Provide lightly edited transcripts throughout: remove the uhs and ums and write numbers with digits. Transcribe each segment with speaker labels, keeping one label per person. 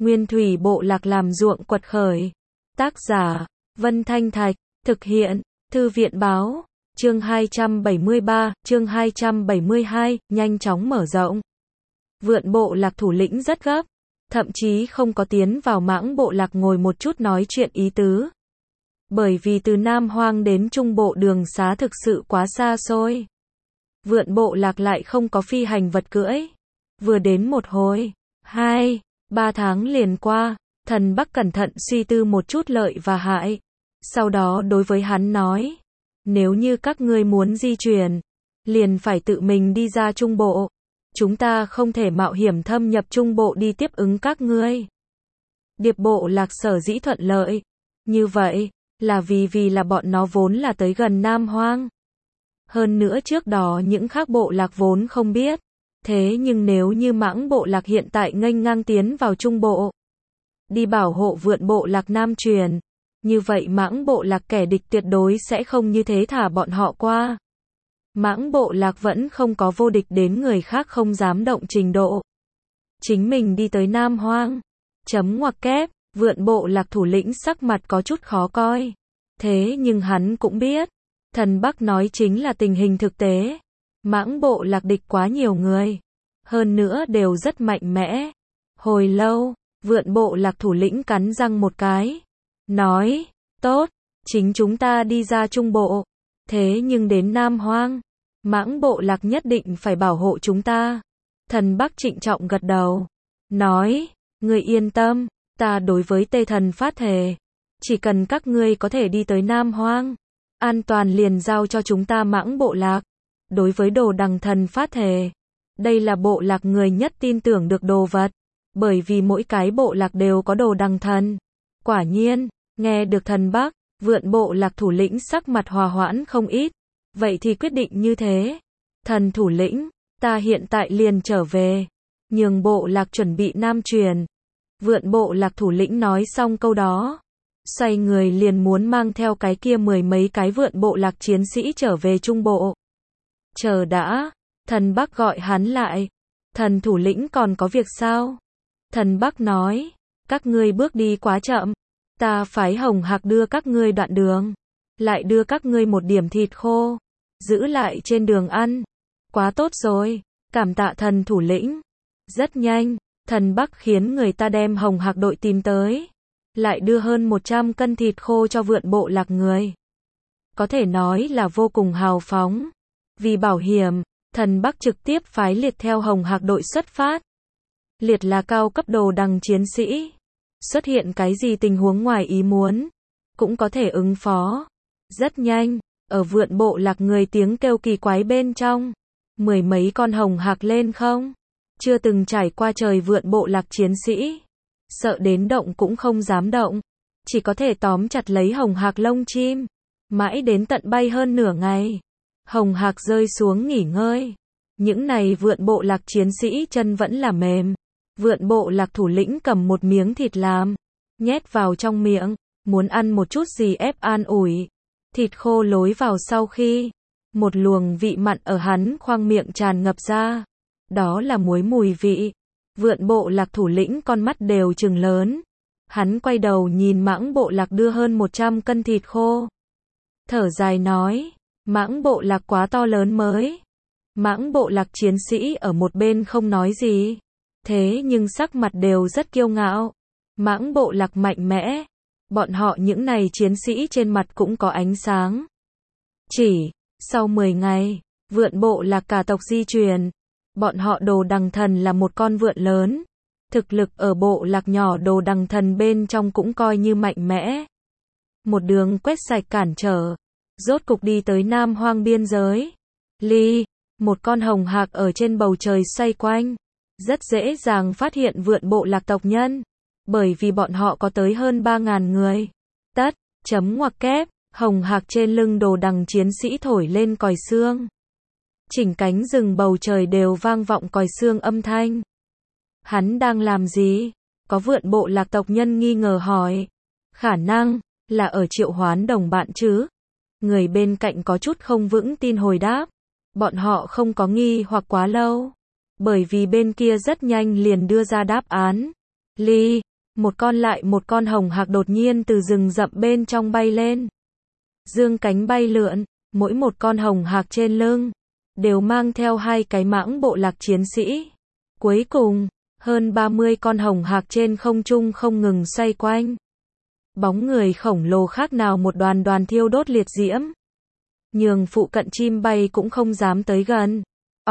Speaker 1: Nguyên thủy bộ lạc làm ruộng quật khởi. Tác giả, Vân Thanh Thạch, thực hiện, Thư viện báo, chương 273, chương 272, nhanh chóng mở rộng. Vượn bộ lạc thủ lĩnh rất gấp, thậm chí không có tiến vào mãng bộ lạc ngồi một chút nói chuyện ý tứ. Bởi vì từ Nam Hoang đến Trung Bộ đường xá thực sự quá xa xôi. Vượn bộ lạc lại không có phi hành vật cưỡi. Vừa đến một hồi, 2, 3 tháng liền qua, Thần Bắc cẩn thận suy tư một chút lợi và hại. Sau đó đối với hắn nói, nếu như các ngươi muốn di chuyển, liền phải tự mình đi ra Trung Bộ. Chúng ta không thể mạo hiểm thâm nhập Trung Bộ đi tiếp ứng các ngươi. Điệp bộ lạc sở dĩ thuận lợi. Như vậy, là vì là bọn nó vốn là tới gần Nam Hoang. Hơn nữa trước đó những khác bộ lạc vốn không biết. Thế nhưng nếu như mãng bộ lạc hiện tại nghênh ngang tiến vào Trung Bộ, đi bảo hộ vượn bộ lạc Nam truyền, như vậy mãng bộ lạc kẻ địch tuyệt đối sẽ không như thế thả bọn họ qua. Mãng bộ lạc vẫn không có vô địch đến người khác không dám động trình độ. Chính mình đi tới Nam Hoang. Chấm ngoặc kép, vượn bộ lạc thủ lĩnh sắc mặt có chút khó coi. Thế nhưng hắn cũng biết, Thần Bắc nói chính là tình hình thực tế. Mãng bộ lạc địch quá nhiều người. Hơn nữa đều rất mạnh mẽ. Hồi lâu, vượn bộ lạc thủ lĩnh cắn răng một cái. Nói, tốt, chính chúng ta đi ra Trung Bộ. Thế nhưng đến Nam Hoang, mãng bộ lạc nhất định phải bảo hộ chúng ta. Thần Bắc trịnh trọng gật đầu. Nói, ngươi yên tâm, ta đối với Tê Thần phát thề. Chỉ cần các ngươi có thể đi tới Nam Hoang, an toàn liền giao cho chúng ta mãng bộ lạc. Đối với Đồ Đằng Thần phát thề, đây là bộ lạc người nhất tin tưởng được đồ vật. Bởi vì mỗi cái bộ lạc đều có Đồ Đằng Thần. Quả nhiên, nghe được Thần Bắc, vượn bộ lạc thủ lĩnh sắc mặt hòa hoãn không ít. Vậy thì quyết định như thế. Thần thủ lĩnh, ta hiện tại liền trở về. Nhường bộ lạc chuẩn bị Nam truyền. Vượn bộ lạc thủ lĩnh nói xong câu đó, xoay người liền muốn mang theo cái kia 10 mấy cái vượn bộ lạc chiến sĩ trở về Trung Bộ. Chờ đã, Thần Bắc gọi hắn lại. Thần thủ lĩnh còn có việc sao? Thần Bắc nói, các ngươi bước đi quá chậm. Ta phái Hồng Hạc đưa các ngươi đoạn đường. Lại đưa các ngươi một điểm thịt khô. Giữ lại trên đường ăn. Quá tốt rồi, cảm tạ thần thủ lĩnh. Rất nhanh, Thần Bắc khiến người ta đem Hồng Hạc đội tìm tới. Lại đưa hơn 100 cân thịt khô cho vượn bộ lạc người. Có thể nói là vô cùng hào phóng. Vì bảo hiểm, Thần Bắc trực tiếp phái Liệt theo Hồng Hạc đội xuất phát. Liệt là cao cấp đồ đằng chiến sĩ. Xuất hiện cái gì tình huống ngoài ý muốn, cũng có thể ứng phó. Rất nhanh, ở vượn bộ lạc người tiếng kêu kỳ quái bên trong. 10 mấy con Hồng Hạc lên không. Chưa từng trải qua trời vượn bộ lạc chiến sĩ. Sợ đến động cũng không dám động. Chỉ có thể tóm chặt lấy Hồng Hạc lông chim. Mãi đến tận bay hơn nửa ngày. Hồng Hạc rơi xuống nghỉ ngơi. Những này vượn bộ lạc chiến sĩ chân vẫn là mềm. Vượn bộ lạc thủ lĩnh cầm một miếng thịt làm, nhét vào trong miệng, muốn ăn một chút gì ép an ủi. Thịt khô lối vào sau khi, một luồng vị mặn ở hắn khoang miệng tràn ngập ra. Đó là muối mùi vị. Vượn bộ lạc thủ lĩnh con mắt đều trừng lớn. Hắn quay đầu nhìn mãng bộ lạc đưa hơn 100 cân thịt khô. Thở dài nói, mãng bộ lạc quá to lớn mới. Mãng bộ lạc chiến sĩ ở một bên không nói gì. Thế nhưng sắc mặt đều rất kiêu ngạo. Mãng bộ lạc mạnh mẽ. Bọn họ những này chiến sĩ trên mặt cũng có ánh sáng. Chỉ, sau 10 ngày, vượn bộ lạc cả tộc di chuyển. Bọn họ Đồ Đằng Thần là một con vượn lớn. Thực lực ở bộ lạc nhỏ Đồ Đằng Thần bên trong cũng coi như mạnh mẽ. Một đường quét sạch cản trở. Rốt cục đi tới Nam Hoang biên giới. Một con Hồng Hạc ở trên bầu trời xoay quanh. Rất dễ dàng phát hiện vượn bộ lạc tộc nhân. Bởi vì bọn họ có tới hơn 3.000 người. Chấm ngoặc kép, Hồng Hạc trên lưng Đồ Đằng chiến sĩ thổi lên còi xương. Chỉnh cánh rừng bầu trời đều vang vọng còi xương âm thanh. Hắn đang làm gì? Có vượn bộ lạc tộc nhân nghi ngờ hỏi. Khả năng là ở triệu hoán đồng bạn chứ? Người bên cạnh có chút không vững tin hồi đáp. Bọn họ không có nghi hoặc quá lâu. Bởi vì bên kia rất nhanh liền đưa ra đáp án. một con lại một con hồng hạc đột nhiên từ rừng rậm bên trong bay lên. Dương cánh bay lượn, mỗi một con hồng hạc trên lưng đều mang theo 2 cái mãng bộ lạc chiến sĩ. Cuối cùng, hơn 30 con hồng hạc trên không trung không ngừng xoay quanh. Bóng người khổng lồ khác nào một đoàn đoàn thiêu đốt liệt diễm. Nhường phụ cận chim bay cũng không dám tới gần.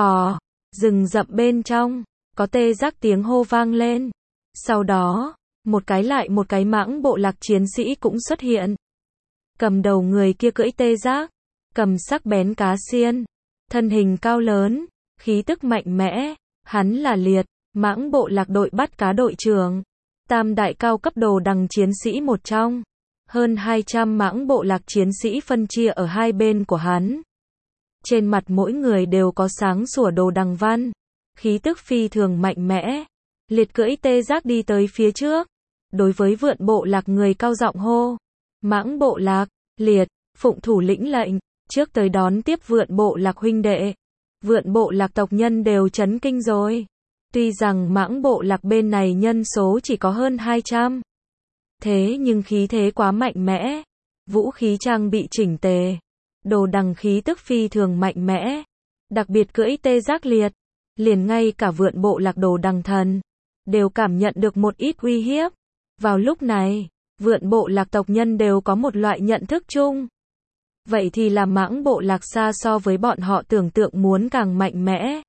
Speaker 1: Rừng rậm bên trong, có tê giác tiếng hô vang lên. Sau đó, một cái lại một cái mãng bộ lạc chiến sĩ cũng xuất hiện. Cầm đầu người kia cưỡi tê giác, cầm sắc bén cá xiên, thân hình cao lớn, khí tức mạnh mẽ, hắn là Liệt, mãng bộ lạc đội bắt cá đội trưởng, tam đại cao cấp đồ đằng chiến sĩ một trong. Hơn 200 mãng bộ lạc chiến sĩ phân chia ở hai bên của hắn. Trên mặt mỗi người đều có sáng sủa đồ đằng văn, khí tức phi thường mạnh mẽ. Liệt cưỡi tê giác đi tới phía trước, đối với vượn bộ lạc người cao giọng hô. Mãng bộ lạc, Liệt, phụng thủ lĩnh lệnh, trước tới đón tiếp vượn bộ lạc huynh đệ. Vượn bộ lạc tộc nhân đều chấn kinh rồi. Tuy rằng mãng bộ lạc bên này nhân số chỉ có hơn 200. Thế nhưng khí thế quá mạnh mẽ. Vũ khí trang bị chỉnh tề. Đồ đằng khí tức phi thường mạnh mẽ. Đặc biệt cưỡi tê giác Liệt. Liền ngay cả vượn bộ lạc đồ đằng thần đều cảm nhận được một ít uy hiếp. Vào lúc này, vượn bộ lạc tộc nhân đều có một loại nhận thức chung. Vậy thì là mãng bộ lạc xa so với bọn họ tưởng tượng muốn càng mạnh mẽ.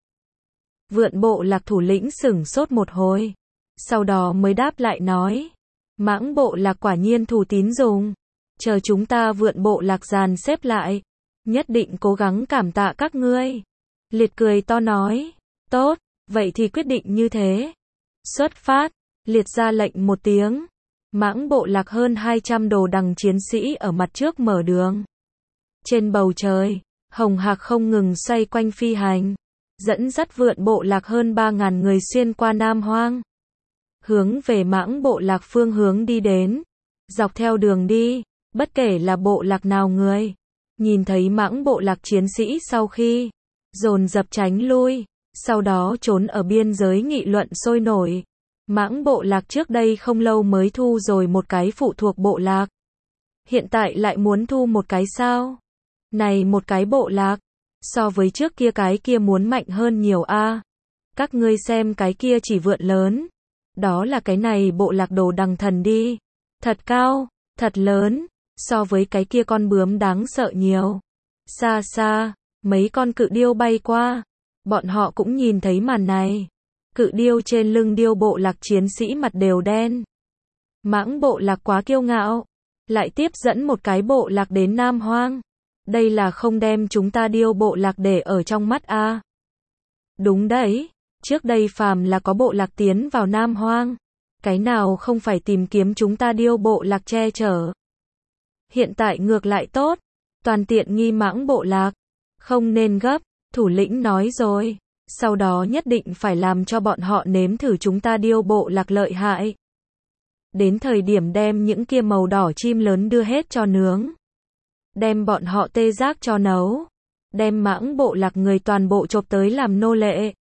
Speaker 1: Vượn bộ lạc thủ lĩnh sửng sốt một hồi. Sau đó mới đáp lại nói. Mãng bộ lạc quả nhiên thủ tín dùng. Chờ chúng ta vượn bộ lạc dàn xếp lại. Nhất định cố gắng cảm tạ các ngươi. Liệt cười to nói. Tốt, vậy thì quyết định như thế. Xuất phát, Liệt ra lệnh một tiếng. Mãng bộ lạc hơn 200 đồ đằng chiến sĩ ở mặt trước mở đường. Trên bầu trời, hồng hạc không ngừng xoay quanh phi hành. Dẫn dắt vượn bộ lạc hơn 3.000 người xuyên qua Nam Hoang. Hướng về mãng bộ lạc phương hướng đi đến. Dọc theo đường đi, bất kể là bộ lạc nào người. Nhìn thấy mãng bộ lạc chiến sĩ sau khi dồn dập tránh lui. Sau đó trốn ở biên giới nghị luận sôi nổi. Mãng bộ lạc trước đây không lâu mới thu rồi một cái phụ thuộc bộ lạc. Hiện tại lại muốn thu một cái sao? Này một cái bộ lạc, so với trước kia cái kia muốn mạnh hơn nhiều a. Các ngươi xem cái kia chỉ vượn lớn. Đó là cái này bộ lạc đồ đằng thần đi. Thật cao, thật lớn, so với cái kia con bướm đáng sợ nhiều. Xa xa, mấy con cự điêu bay qua. Bọn họ cũng nhìn thấy màn này. Cự điêu trên lưng điêu bộ lạc chiến sĩ mặt đều đen. Mãng bộ lạc quá kiêu ngạo. Lại tiếp dẫn một cái bộ lạc đến Nam Hoang. Đây là không đem chúng ta điêu bộ lạc để ở trong mắt a. Đúng đấy, trước đây phàm là có bộ lạc tiến vào Nam Hoang. Cái nào không phải tìm kiếm chúng ta điêu bộ lạc che chở. Hiện tại ngược lại tốt. Toàn tiện nghi mãng bộ lạc. Không nên gấp, thủ lĩnh nói rồi. Sau đó nhất định phải làm cho bọn họ nếm thử chúng ta điêu bộ lạc lợi hại. Đến thời điểm đem những kia màu đỏ chim lớn đưa hết cho nướng. Đem bọn họ tê giác cho nấu. Đem mãng bộ lạc người toàn bộ chộp tới làm nô lệ.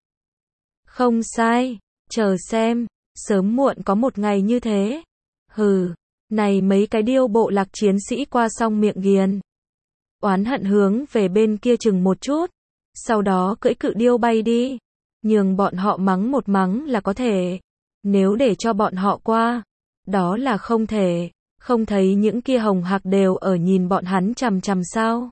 Speaker 1: Không sai, chờ xem, sớm muộn có một ngày như thế. Hừ, này mấy cái điêu bộ lạc chiến sĩ qua xong miệng ghiền. Oán hận hướng về bên kia chừng một chút. Sau đó cưỡi cự điêu bay đi. Nhường bọn họ mắng một mắng là có thể. Nếu để cho bọn họ qua, đó là không thể. Không thấy những kia hồng hạc đều ở nhìn bọn hắn chằm chằm sao.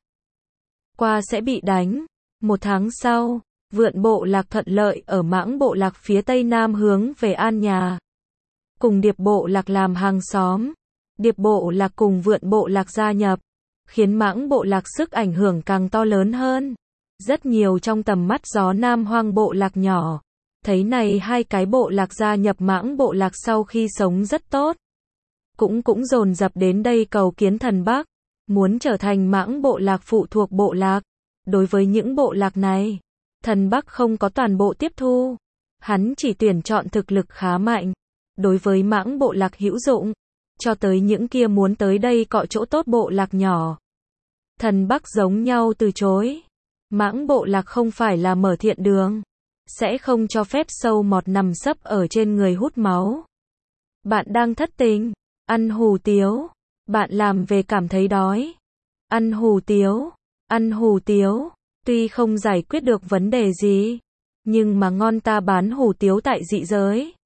Speaker 1: Qua sẽ bị đánh. 1 tháng sau, vượn bộ lạc thuận lợi ở mãng bộ lạc phía tây nam hướng về An Nhà. Cùng điệp bộ lạc làm hàng xóm. Điệp bộ lạc cùng vượn bộ lạc gia nhập. Khiến mãng bộ lạc sức ảnh hưởng càng to lớn hơn. Rất nhiều trong tầm mắt gió Nam Hoang bộ lạc nhỏ. Thấy này hai cái bộ lạc gia nhập mãng bộ lạc sau khi sống rất tốt. Cũng dồn dập đến đây cầu kiến thần Bắc. Muốn trở thành mãng bộ lạc phụ thuộc bộ lạc. Đối với những bộ lạc này, thần Bắc không có toàn bộ tiếp thu. Hắn chỉ tuyển chọn thực lực khá mạnh. Đối với mãng bộ lạc hữu dụng. Cho tới những kia muốn tới đây cọ chỗ tốt bộ lạc nhỏ. Thần Bắc giống nhau từ chối. Mãng bộ lạc không phải là mở thiện đường. Sẽ không cho phép sâu mọt nằm sấp ở trên người hút máu. Bạn đang thất tình. Ăn hủ tiếu. Bạn làm về cảm thấy đói. Ăn hủ tiếu. Ăn hủ tiếu. Tuy không giải quyết được vấn đề gì, nhưng mà ngon, ta bán hủ tiếu tại dị giới.